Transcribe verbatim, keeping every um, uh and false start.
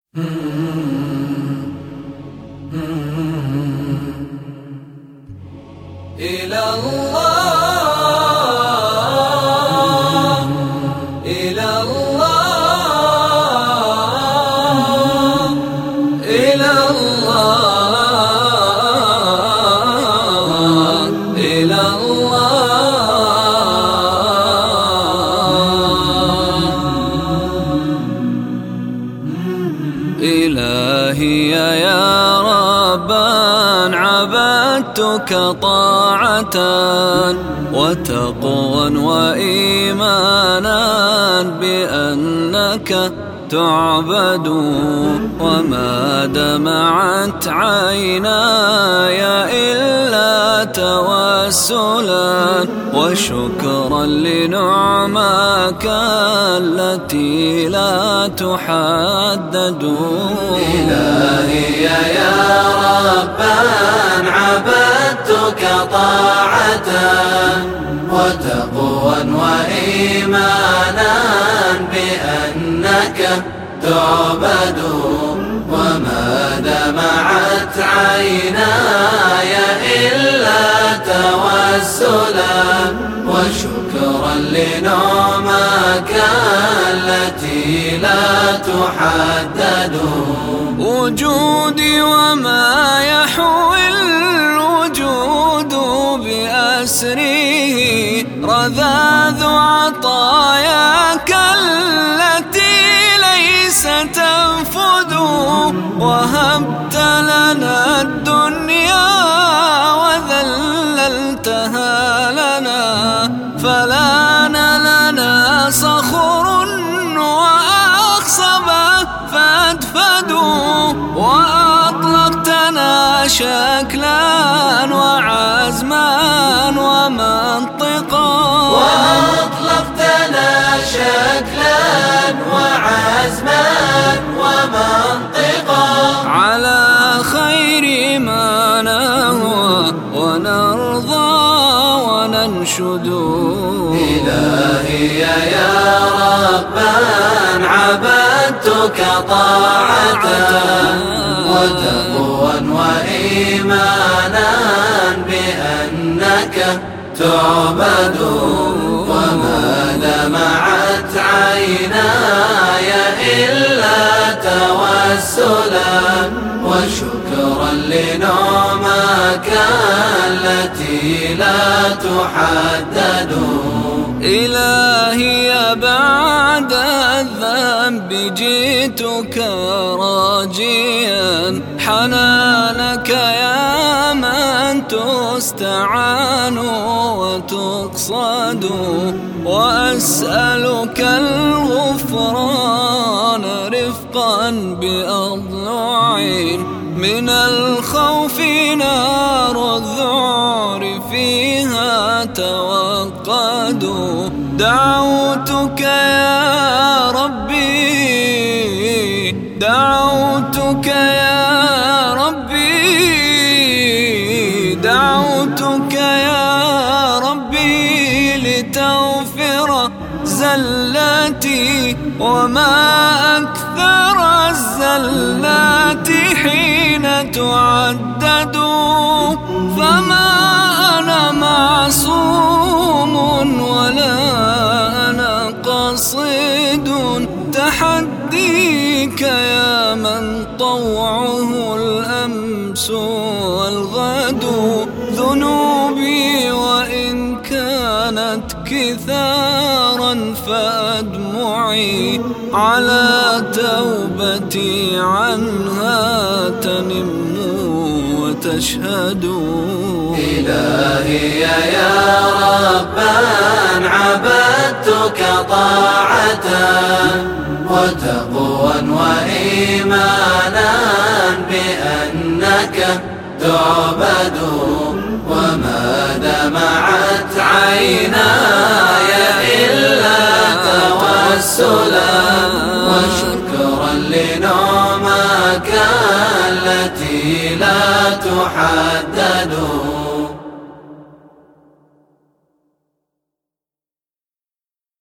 إلى الله إلى الله إلى الله إلى الله إلهي يا ربان عبدتك طاعة وتقوى وإيمانا بأنك تعبد، وما دمعت عيناي إلا توسلا وشكرا لنعماك التي لا تحدد. إلهي يا ربان عبدتك طاعة وتقوى وإيمانا بأنك تعبد، وما دمعت عيناي إلا توسلا وشكرا لنعماك التي لا تحدد. وجودي وما يحوي الوجود بأسره رذاذ عطاياك التي ليس تنفذ، وهبت لنا الدنيا وذللتها لنا، فلان لنا صخر وأخصبه فادفدوا، وأطلقتنا شكلا وعزما ومنطقا وأطلقتنا شكلا وعزما ومنطقا على خير ما نهوى ونرضى وننشد. إلهي يا ربان عبدتك طاعة وتقوى وإيمانا بأنك تعبد، وما دمعت عيناي إلا توسلا وشكرا لنعماك التي لا تحدد. إلهي بعد الذنب جئتك راجيا حنانك يا من تستعان وتقصد، وأسألك الغفران رفقا بأضلع من الخوف نار الذعر فيها توقد. دعوتك يا ربي دعوتك يا ربي دعوتك يا ربي لتغفر زلاتي، وما أكثر الزلات حين تعدد، فما أنا معصوم ولا أنا قصيد تحديك يا من طوعه الأمس والغد. ذنوبي وإن كانت كثارا فأدمعي على توبتي عنها تنم وتشهد. إلهي يا ربان عبدتك طاعة وتقوى وإيمانا بأنك تعبد، وما دمعت عيناي إلا توسلا وشكرا لنعماك التي لا تحدد.